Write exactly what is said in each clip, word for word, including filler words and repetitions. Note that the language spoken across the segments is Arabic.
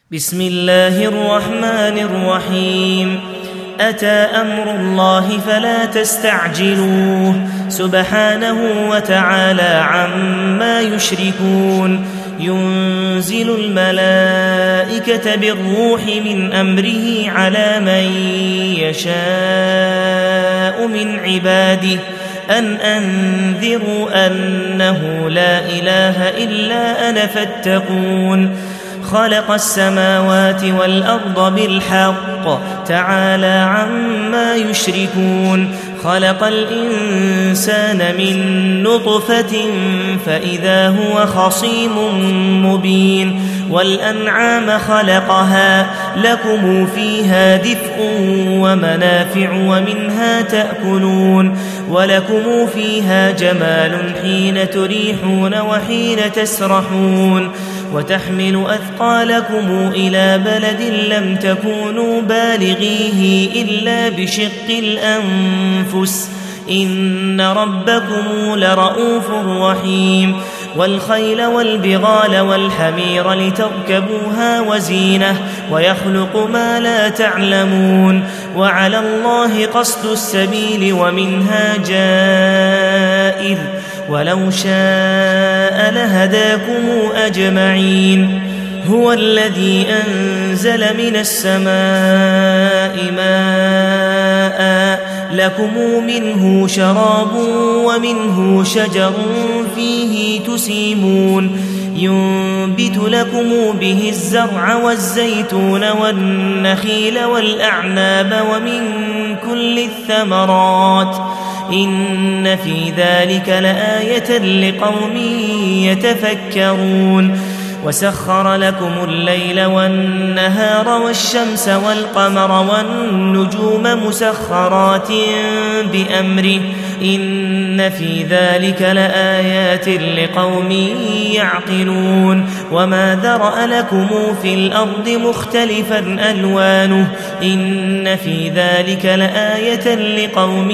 بسم الله الرحمن الرحيم. أتى أمر الله فلا تستعجلوه سبحانه وتعالى عما يشركون. ينزل الملائكة بالروح من أمره على من يشاء من عباده أن أنذروا أنه لا إله إلا أنا فاتقون. خلق السماوات والأرض بالحق تعالى عما يشركون. خلق الإنسان من نطفة فإذا هو خصيم مبين. والأنعام خلقها لكم فيها دفء ومنافع ومنها تأكلون ولكم فيها جمال حين تريحون وحين تسرحون. وتحمل أثقالكم إلى بلد لم تكونوا بالغيه إلا بشق الأنفس إن ربكم لرؤوف رحيم. والخيل والبغال والحمير لتركبوها وزينة ويخلق ما لا تعلمون. وعلى الله قصد السبيل ومنها جائر ولو شاء لهداكم أجمعين. هو الذي أنزل من السماء ماء لكم منه شراب ومنه شجر فيه تسيمون. ينبت لكم به الزرع والزيتون والنخيل والأعناب ومن كل الثمرات إن في ذلك لآية لقوم يتفكرون. وسخر لكم الليل والنهار والشمس والقمر والنجوم مسخرات بأمره إن في ذلك لآيات لقوم يعقلون. وما ذرأ لكم في الأرض مختلفا ألوانه إن في ذلك لآية لقوم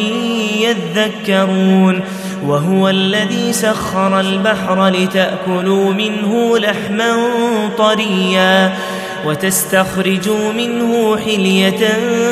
يذكرون. وهو الذي سخر البحر لتأكلوا منه لحما طريا وتستخرجوا منه حلية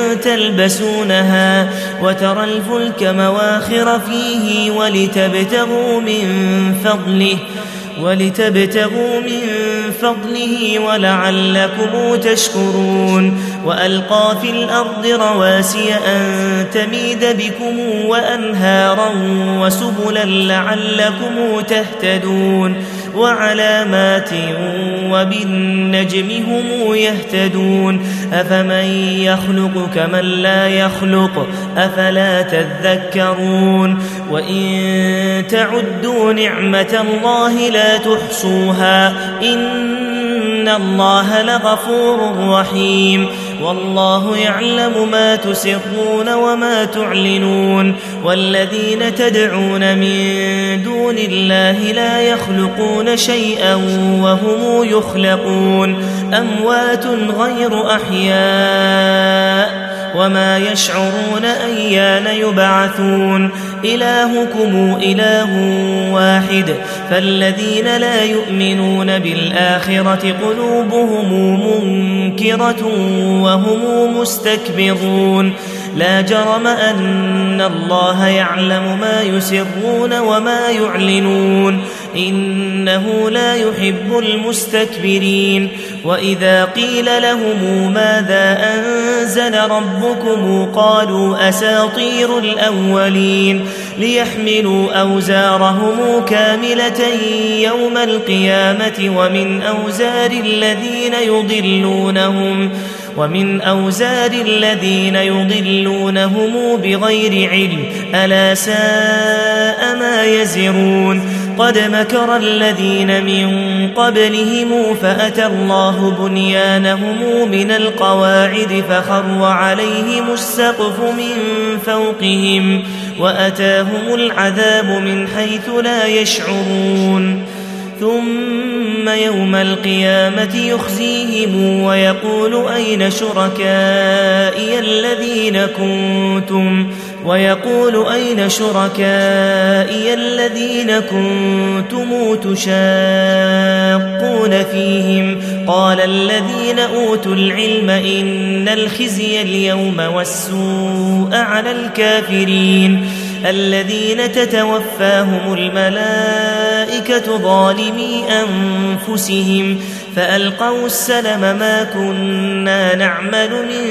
تلبسونها وترى الفلك مواخر فيه ولتبتغوا من فضله ولتبتغوا من فضله ولعلكم تشكرون. وألقى في الأرض رواسي أن تميد بكم وأنهارا وسبلا لعلكم تهتدون. وعلامات وبالنجم هم يهتدون. أفمن يخلق كمن لا يخلق أفلا تذكرون. وإن تعدوا نعمة الله لا تحصوها إن الله لغفور رحيم. والله يعلم ما تسرون وما تعلنون. والذين تدعون من دون الله لا يخلقون شيئا وهم يخلقون أموات غير أحياء وما يشعرون أيان يبعثون. إلهكم إله واحد فالذين لا يؤمنون بالآخرة قلوبهم منكرة وهم مستكبرون. لا جرم أن الله يعلم ما يسرون وما يعلنون إنه لا يحب المستكبرين. وإذا قيل لهم ماذا أنزل ربكم قالوا أساطير الأولين ليحملوا أوزارهم كاملة يوم القيامة ومن أوزار الذين يضلونهم ومن أوزار الذين يضلونهم بغير علم ألا ساء ما يزرون. قد مكر الذين من قبلهم فأتى الله بنيانهم من القواعد فخر عليهم السقف من فوقهم وأتاهم العذاب من حيث لا يشعرون. ثم يوم القيامة يخزيهم ويقول أين شركائي الذين كنتم ويقول أين شركائي الذين كنتم تشاقون فيهم قال الذين أوتوا العلم إن الخزي اليوم والسوء على الكافرين الذين تتوفاهم الملائكة ظالمي أنفسهم فألقوا السلم ما كنا نعمل من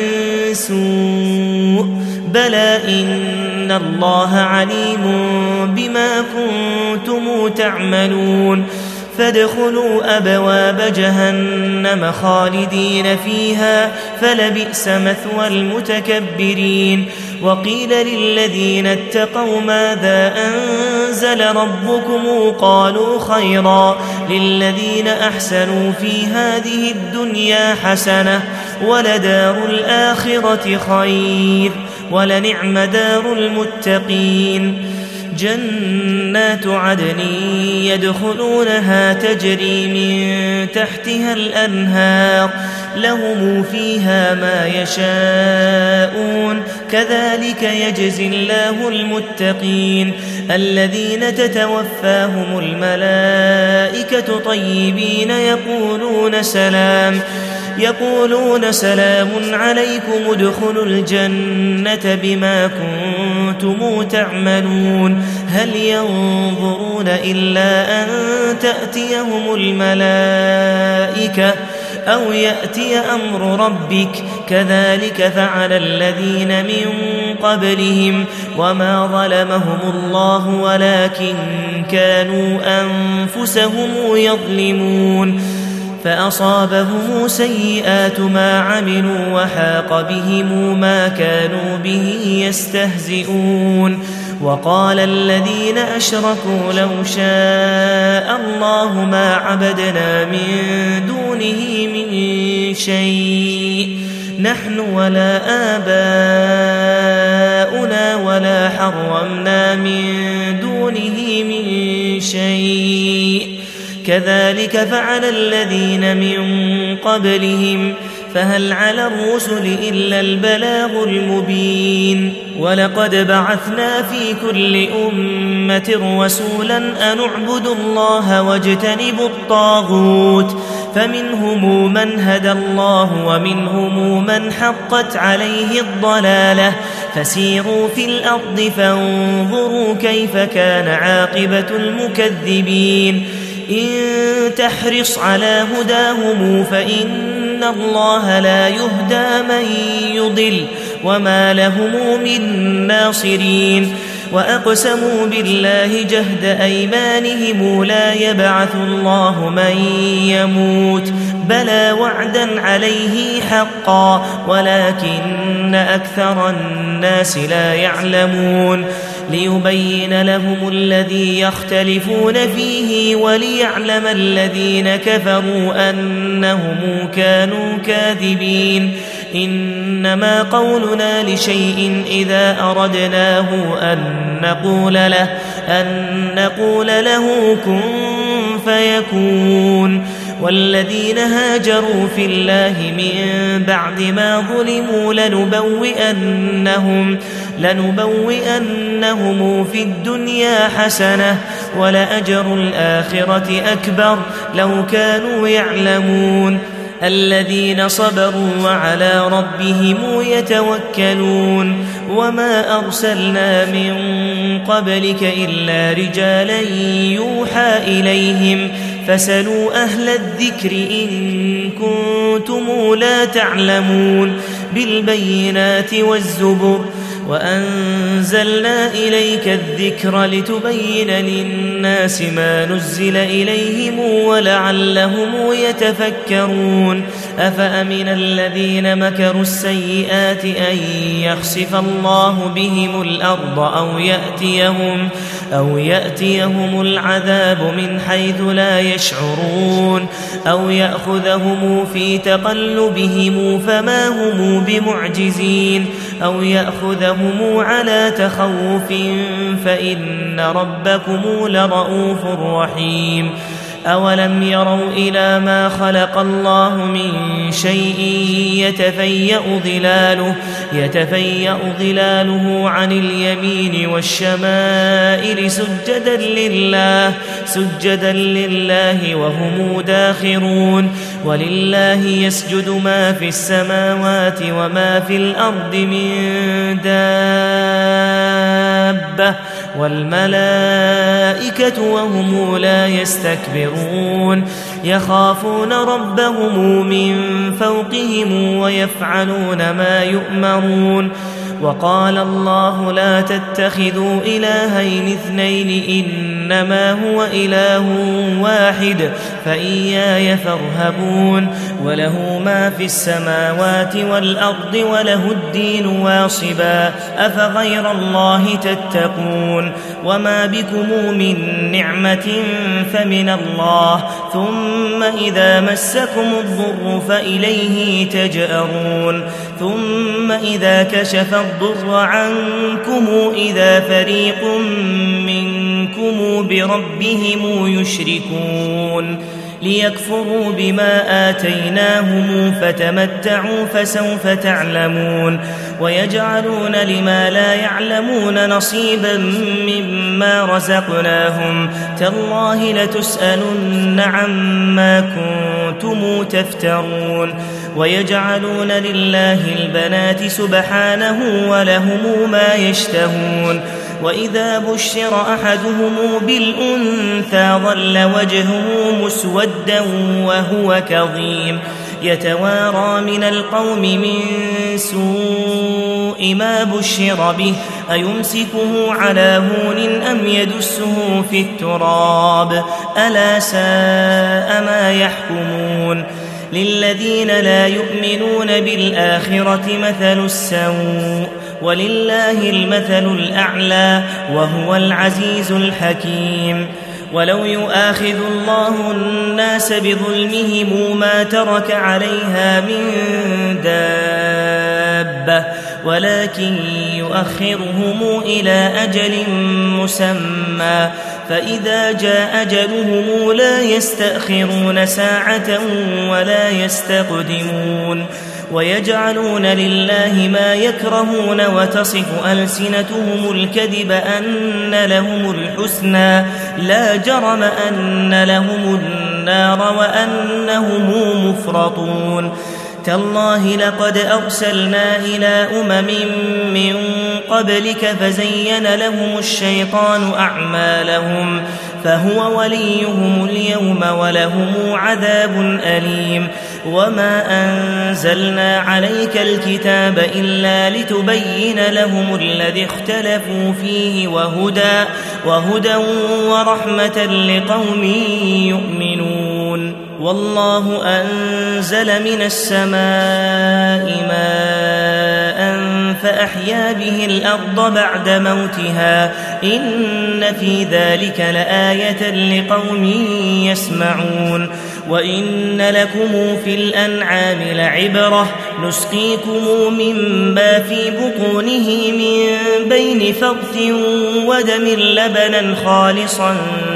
سوء بلى إن الله عليم بما كنتم تعملون فادخلوا أبواب جهنم خالدين فيها فلبئس مثوى المتكبرين وقيل للذين اتقوا ماذا أنزل ربكم قالوا خيرا للذين أحسنوا في هذه الدنيا حسنة ولدار الآخرة خير ولنعم دار المتقين جنات عدن يدخلونها تجري من تحتها الأنهار لهم فيها ما يشاءون كذلك يجزي الله المتقين الذين تتوفاهم الملائكة طيبين يقولون سلام يقولون سلام عليكم ادخلوا الجنة بما كنتم تعملون هل ينظرون إلا أن تأتيهم الملائكة أو يأتي أمر ربك كذلك فعل الذين من قبلهم وما ظلمهم الله ولكن كانوا أنفسهم يظلمون فأصابهم سيئات ما عملوا وحاق بهم ما كانوا به يستهزئون وقال الذين أشركوا لو شاء الله ما عبدنا من دونه من شيء نحن ولا آباؤنا ولا حرمنا من دونه من شيء كذلك فعل الذين من قبلهم فهل على الرسل إلا البلاغ المبين ولقد بعثنا في كل أمة رسولا أن اعبدوا الله واجتنبوا الطاغوت فمنهم من هدى الله ومنهم من حقت عليه الضلالة فسيروا في الأرض فانظروا كيف كان عاقبة المكذبين إن تحرص على هداهم فإن الله لا يهدى من يضل وما لهم من ناصرين وأقسموا بالله جهد أيمانهم لا يبعث الله من يموت بلى وعدا عليه حقا ولكن أكثر الناس لا يعلمون ليبين لهم الذي يختلفون فيه وليعلم الذين كفروا أنهم كانوا كاذبين إنما قولنا لشيء إذا أردناه أن نقول له أن نقول له كن فيكون والذين هاجروا في الله من بعد ما ظلموا لنبوئنهم لنبوئنهم في الدنيا حسنة ولأجر الآخرة أكبر لو كانوا يعلمون الذين صبروا وعلى ربهم يتوكلون وما أرسلنا من قبلك إلا رجالا يوحى إليهم فسلوا أهل الذكر إن كنتم لا تعلمون بالبينات والزبر وأنزلنا إليك الذكر لتبين للناس ما نزل إليهم ولعلهم يتفكرون أفأمن الذين مكروا السيئات أن يخسف الله بهم الأرض أو يأتيهم, أو يأتيهم العذاب من حيث لا يشعرون أو يأخذهم في تقلبهم فما هم بمعجزين أو يأخذهم على تخوف فإن ربكم لرؤوف رحيم أولم يروا إلى ما خلق الله من شيء يتفيأ ظلاله, يتفيأ ظلاله عن اليمين والشمائل سجدا لله, سجدا لله وهم داخرون. ولله يسجد ما في السماوات وما في الأرض من دابة والملائكة وهم لا يستكبرون يخافون ربهم من فوقهم ويفعلون ما يؤمرون. وقال الله لا تتخذوا إلهين اثنين إنما هو إله واحد فإياي فارهبون. وله ما في السماوات والأرض وله الدين واصبا أفغير الله تتقون. وما بكم من نعمة فمن الله ثم إذا مسكم الضر فإليه تجأرون. ثم إذا كشف الضر عنكم إذا فريق منكم بربهم يشركون ليكفروا بما آتيناهم فتمتعوا فسوف تعلمون. ويجعلون لما لا يعلمون نصيبا مما رزقناهم تالله لتسألن عما كنتم تفترون. ويجعلون لله البنات سبحانه ولهم ما يشتهون. وإذا بشر أحدهم بالأنثى ظل وجهه مسودا وهو كظيم يتوارى من القوم من سوء ما بشر به أيمسكه على هون أم يدسه في التراب ألا ساء ما يحكمون. للذين لا يؤمنون بالآخرة مثل السوء ولله المثل الأعلى وهو العزيز الحكيم. ولو يؤاخذ الله الناس بظلمهم ما ترك عليها من دابة ولكن يؤخرهم إلى أجل مسمى فإذا جاء أجلهم لا يستأخرون ساعة ولا يستقدمون. ويجعلون لله ما يكرهون وتصف ألسنتهم الكذب أن لهم الحسنى لا جرم أن لهم النار وأنهم مفرطون. تالله لقد أرسلنا إلى أمم من قبلك فزين لهم الشيطان أعمالهم فهو وليهم اليوم ولهم عذاب أليم. وما أنزلنا عليك الكتاب إلا لتبين لهم الذي اختلفوا فيه وهدى, وهدى ورحمة لقوم يؤمنون. والله أنزل من السماء ماء فأحيا به الأرض بعد موتها إن في ذلك لآية لقوم يسمعون. وإن لكم في الأنعام لعبرة نسقيكم مما في بطونه من بين فرث ودم لبنا خالصا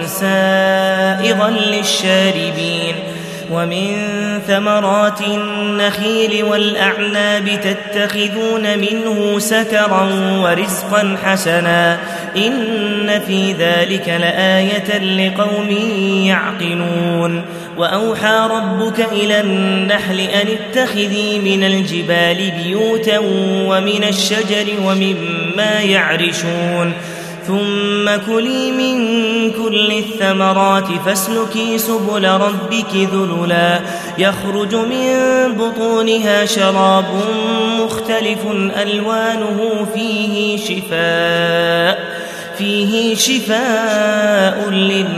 سائغا للشاربين. ومن ثمرات النخيل والأعناب تتخذون منه سكرا ورزقا حسنا إن في ذلك لآية لقوم يعقلون. وأوحى ربك إلى النحل أن اتخذي من الجبال بيوتا ومن الشجر ومما يعرشون ثم كلي من كل الثمرات فاسلكي سبل ربك ذللا يخرج من بطونها شراب مختلف ألوانه فيه شفاء فيه شفاء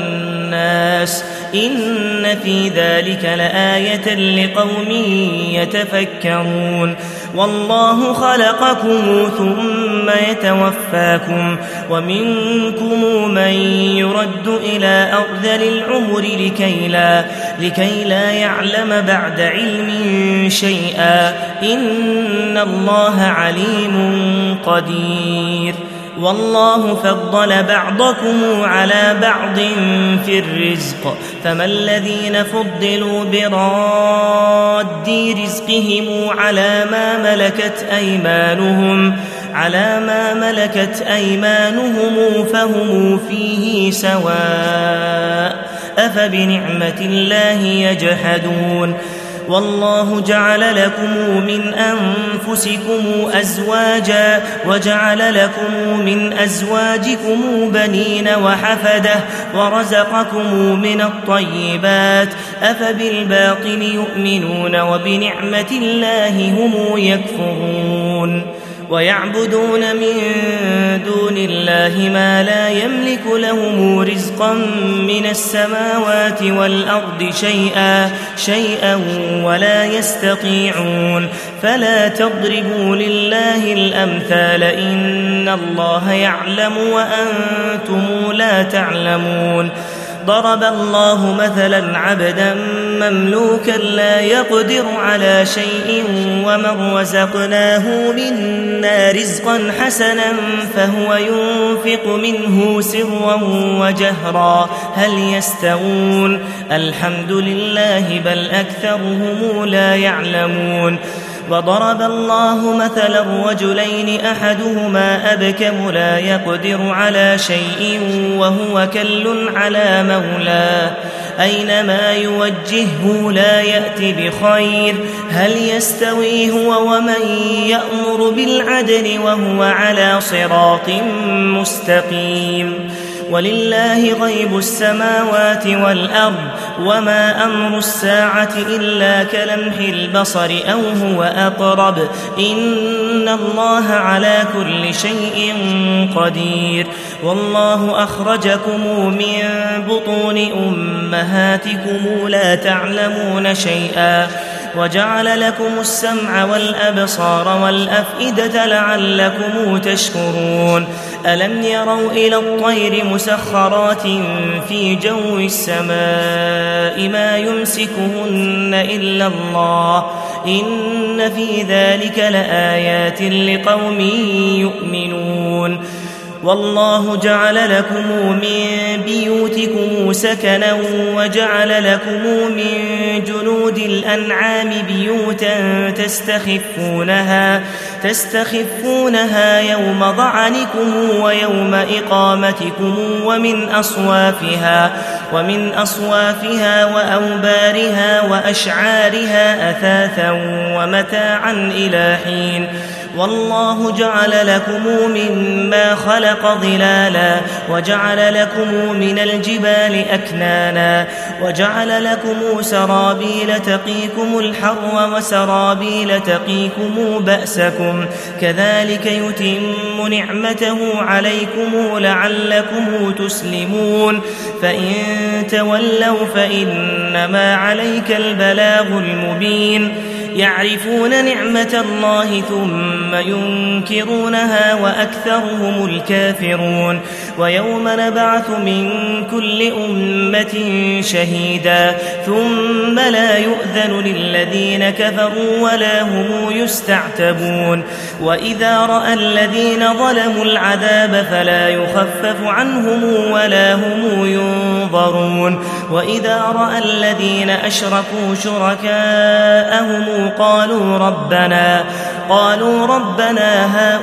للناس إن في ذلك لآية لقوم يتفكرون. والله خلقكم ثم يتوفاكم ومنكم من يرد إلى أرذل العمر لكي لا, لكي لا يعلم بعد علم شيئا إن الله عليم قدير. والله فضل بعضكم على بعض في الرزق فما الذين فضلوا براد رزقهم على ما ملكت أيمانهم على ما ملكت أيمانهم فهم فيه سواء أفبنعمة الله يجحدون والله جعل لكم من أنفسكم أزواجا وجعل لكم من أزواجكم بنين وحفدة ورزقكم من الطيبات أفبالباطل يؤمنون وبنعمة الله هم يكفرون ويعبدون من دون الله ما لا يملك لهم رزقا من السماوات والأرض شيئا شيئا ولا يستطيعون فلا تضربوا لله الأمثال إن الله يعلم وأنتم لا تعلمون ضرب الله مثلا عبدا مملوكا لا يقدر على شيء ومن رزقناه منا رزقا حسنا فهو ينفق منه سرا وجهرا هل يستوون الحمد لله بل أكثرهم لا يعلمون وضرب الله مثلا رجلين أحدهما أبكم لا يقدر على شيء وهو كل على مولاه أينما يوجهه لا يأتي بخير هل يستوي هو ومن يأمر بالعدل وهو على صراط مستقيم ولله غيب السماوات والأرض وما أمر الساعة إلا كلمح البصر أو هو أقرب إن الله على كل شيء قدير والله أخرجكم من بطون أمهاتكم لا تعلمون شيئا وجعل لكم السمع والأبصار والأفئدة لعلكم تشكرون ألم يروا إلى الطير مسخرات في جو السماء ما يمسكهن إلا الله إن في ذلك لآيات لقوم يؤمنون والله جعل لكم من بيوتكم سكنا وجعل لكم من جلود الأنعام بيوتا تستخفونها تستخفونها يوم ضعنكم ويوم إقامتكم ومن أصوافها ومن أصوافها وأوبارها وأشعارها أثاثا ومتاعا إلى حين والله جعل لكم مما خلق ظلالا وجعل لكم من الجبال أكنانا وجعل لكم سرابيل تقيكم الحر وسرابيل تقيكم بأسكم كذلك يتم نعمته عليكم لعلكم تسلمون فإن تولوا فإنما عليك البلاغ المبين يعرفون نعمة الله ثم ينكرونها وأكثرهم الكافرون ويوم نبعث من كل أمة شهيدا ثم لا يؤذن للذين كفروا ولا هم يستعتبون وإذا رأى الذين ظلموا العذاب فلا يخفف عنهم ولا هم ينظرون وإذا رأى الذين أشركوا شركاءهم قالوا ربنا قالوا ربنا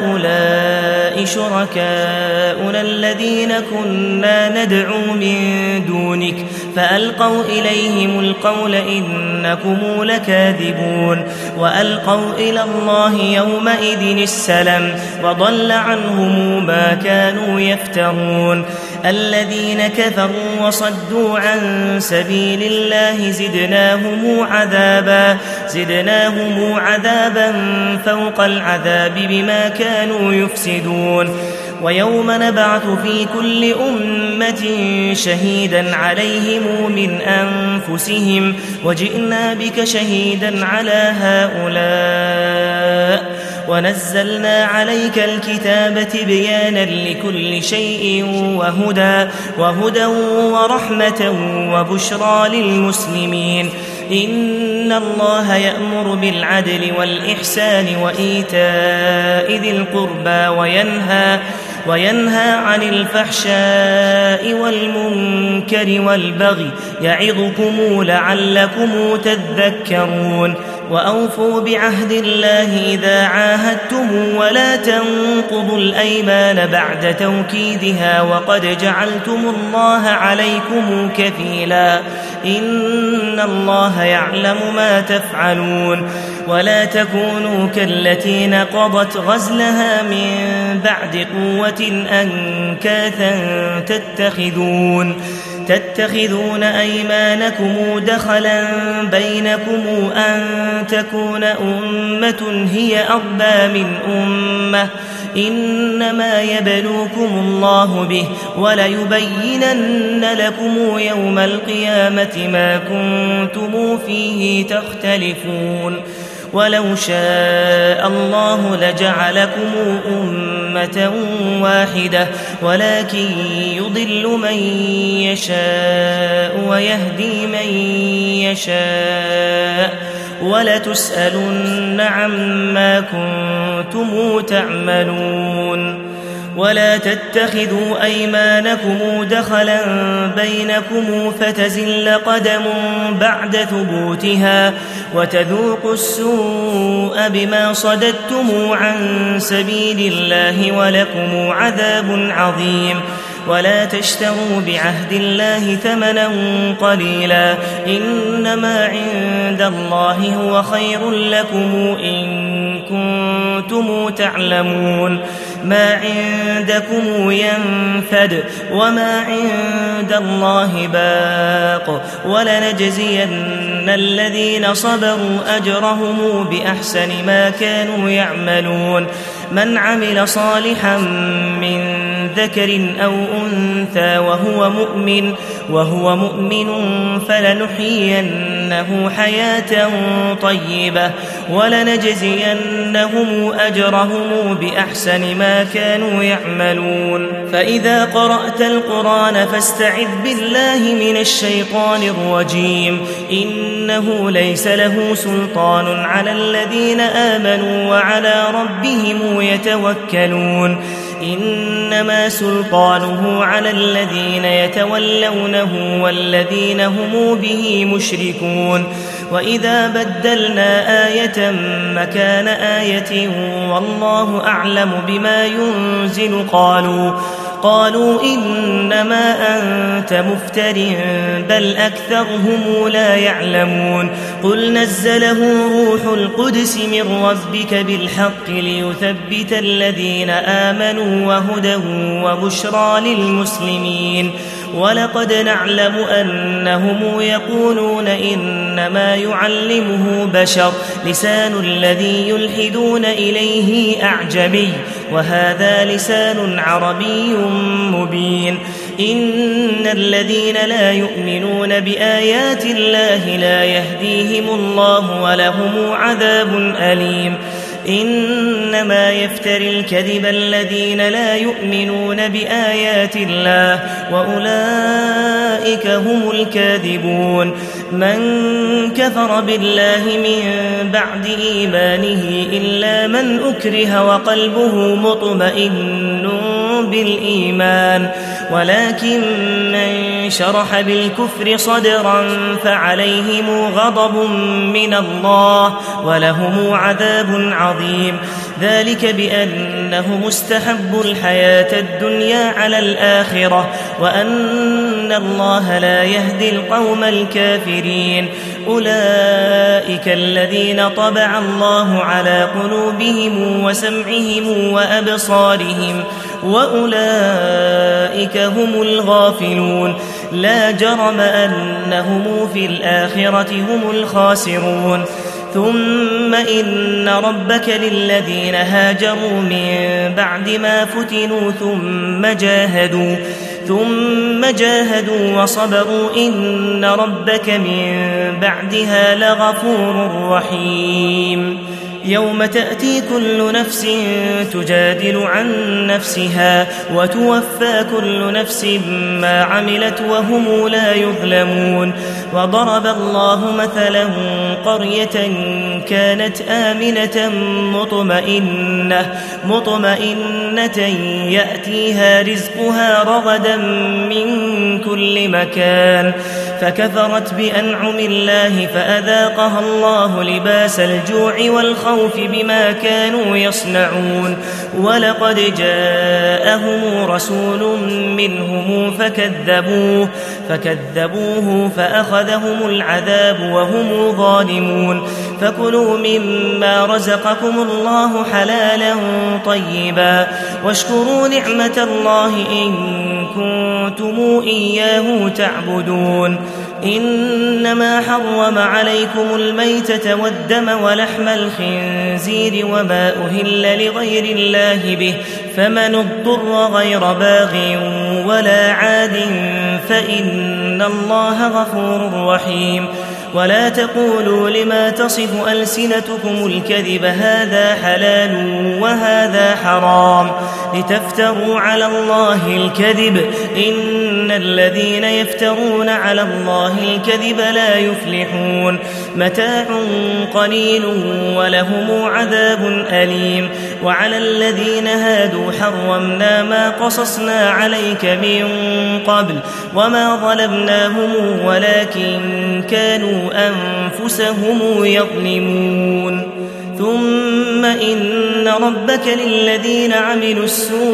هؤلاء شركاؤنا الذين كنا ندعو من دونك فألقوا إليهم القول إنكم لكاذبون وألقوا إلى الله يومئذ السلام وضل عنهم ما كانوا يفترون الذين كفروا وصدوا عن سبيل الله زدناهم عذابا زدناهم عذابا فوق العذاب بما كانوا يفسدون ويوم نبعث في كل أمة شهيدا عليهم من أنفسهم وجئنا بك شهيدا على هؤلاء ونزلنا عليك الكتاب بيانا لكل شيء وهدى وهدى ورحمة وبشرى للمسلمين إن الله يأمر بالعدل والإحسان وإيتاء ذي القربى وينهى وينهى عن الفحشاء والمنكر والبغي يعظكم لعلكم تذكرون وأوفوا بعهد الله إذا عاهدتم ولا تنقضوا الأيمان بعد توكيدها وقد جعلتم الله عليكم كفيلا إن الله يعلم ما تفعلون ولا تكونوا كالتي نقضت غزلها من بعد قوة أنكاثا تتخذون تتخذون أيمانكم دخلا بينكم أن تكون أمة هي أربى من أمة إنما يبلوكم الله به وليبينن لكم يوم القيامة ما كنتم فيه تختلفون ولو شاء الله لجعلكم أمة واحدة ولكن يضل من يشاء ويهدي من يشاء ولتسألن عما كنتم تعملون ولا تتخذوا أيمانكم دخلا بينكم فتزل قدم بعد ثبوتها وتذوقوا السوء بما صددتم عن سبيل الله ولكم عذاب عظيم ولا تشتروا بعهد الله ثمنا قليلا إنما عند الله هو خير لكم إن كنتم تعلمون ما عندكم ينفد وما عند الله باق ولنجزين الذين صبروا أجرهم بأحسن ما كانوا يعملون من عمل صالحا من ذكر أو أنثى وهو مؤمن وهو مؤمن فلنحيينه حياة طيبة ولنجزينهم أجرهم بأحسن ما كانوا يعملون فإذا قرأت القرآن فاستعذ بالله من الشيطان الرجيم إنه ليس له سلطان على الذين آمنوا وعلى ربهم يتوكلون إنما سلطانه على الذين يتولونه والذين هم به مشركون وإذا بدلنا آية مكان آية والله أعلم بما ينزل قالوا قالوا إنما أنت مفتر بل أكثرهم لا يعلمون قل نزله روح القدس من ربك بالحق ليثبت الذين آمنوا وهدى وبشرى للمسلمين ولقد نعلم أنهم يقولون إنما يعلمه بشر لسان الذي يلحدون إليه أعجمي وهذا لسان عربي مبين إن الذين لا يؤمنون بآيات الله لا يهديهم الله ولهم عذاب أليم إنما يفتري الكذب الذين لا يؤمنون بآيات الله وأولئك هم الكاذبون من كفر بالله من بعد إيمانه إلا من أكره وقلبه مطمئن بالإيمان ولكن من شرح بالكفر صدرا فعليهم غضب من الله ولهم عذاب عظيم ذلك بأنه مستحب الحياة الدنيا على الآخرة وأن الله لا يهدي القوم الكافرين أولئك الذين طبع الله على قلوبهم وسمعهم وأبصارهم وأولئك هم الغافلون لا جرم أنهم في الآخرة هم الخاسرون ثم إن ربك للذين هاجروا من بعد ما فتنوا ثم جاهدوا ثم جاهدوا وصبروا إن ربك من بعدها لغفور رحيم يوم تأتي كل نفس تجادل عن نفسها وتوفى كل نفس ما عملت وهم لا يظلمون. وضرب الله مثلا قرية كانت آمنة مطمئنة, مطمئنة يأتيها رزقها رغدا من كل مكان فكفرت بأنعم الله فأذاقها الله لباس الجوع والخوف بما كانوا يصنعون. ولقد جاءهم رسول منهم فكذبوه, فكذبوه فأخذهم العذاب وهم ظالمون. فكلوا مما رزقكم الله حلالا طيبا واشكروا نعمة الله إن كنتم إياه تعبدون. إنما حرم عليكم الميتة والدم ولحم الخنزير وما أهل لغير الله به فمن اضطر غير باغ ولا عاد فإن الله غفور رحيم. ولا تقولوا لما تصف ألسنتكم الكذب هذا حلال وهذا حرام لتفتروا على الله الكذب إن الذين يفترون على الله الكذب لا يفلحون. متاع قليل ولهم عذاب أليم. وعلى الذين هادوا حرمنا ما قصصنا عليك من قبل وما ظلمناهم ولكن كانوا أنفسهم يظلمون. ثم إن ربك للذين عملوا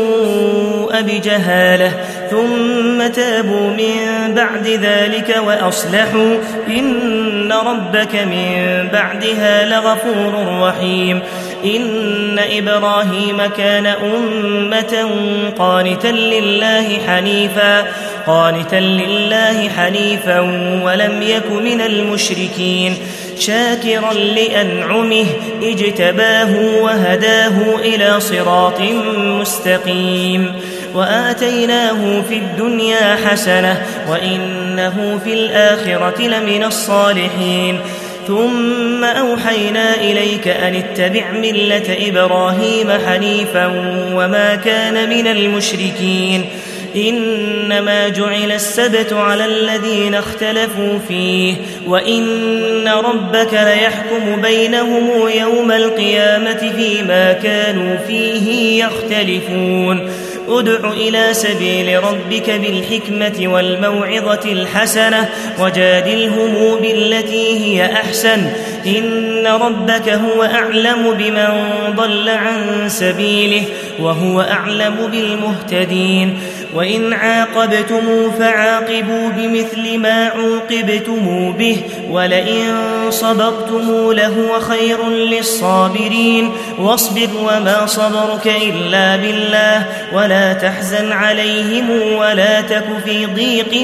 السوء بجهالة ثم تابوا من بعد ذلك وأصلحوا إن ربك من بعدها لغفور رحيم. إن إبراهيم كان أمة قانتا لله حنيفا قانتا لله حنيفا ولم يك من المشركين شاكرا لأنعمه اجتباه وهداه إلى صراط مستقيم. وآتيناه في الدنيا حسنة وإنه في الآخرة لمن الصالحين. ثم أوحينا إليك أن اتبع ملة إبراهيم حنيفا وما كان من المشركين. إنما جعل السبت على الذين اختلفوا فيه وإن ربك ليحكم بينهم يوم القيامة فيما كانوا فيه يختلفون. ادع إلى سبيل ربك بالحكمة والموعظة الحسنة وجادلهم بالتي هي أحسن إن ربك هو أعلم بمن ضل عن سبيله وهو أعلم بالمهتدين. وإن عاقبتم فعاقبوا بمثل ما عوقبتم به ولئن صبرتم لهو خير للصابرين. واصبر وما صبرك إلا بالله ولا تحزن عليهم ولا تك في ضيق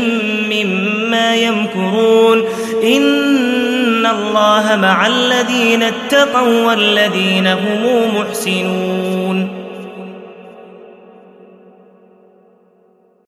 مما يمكرون إن الله مع الذين اتقوا والذين هم محسنون.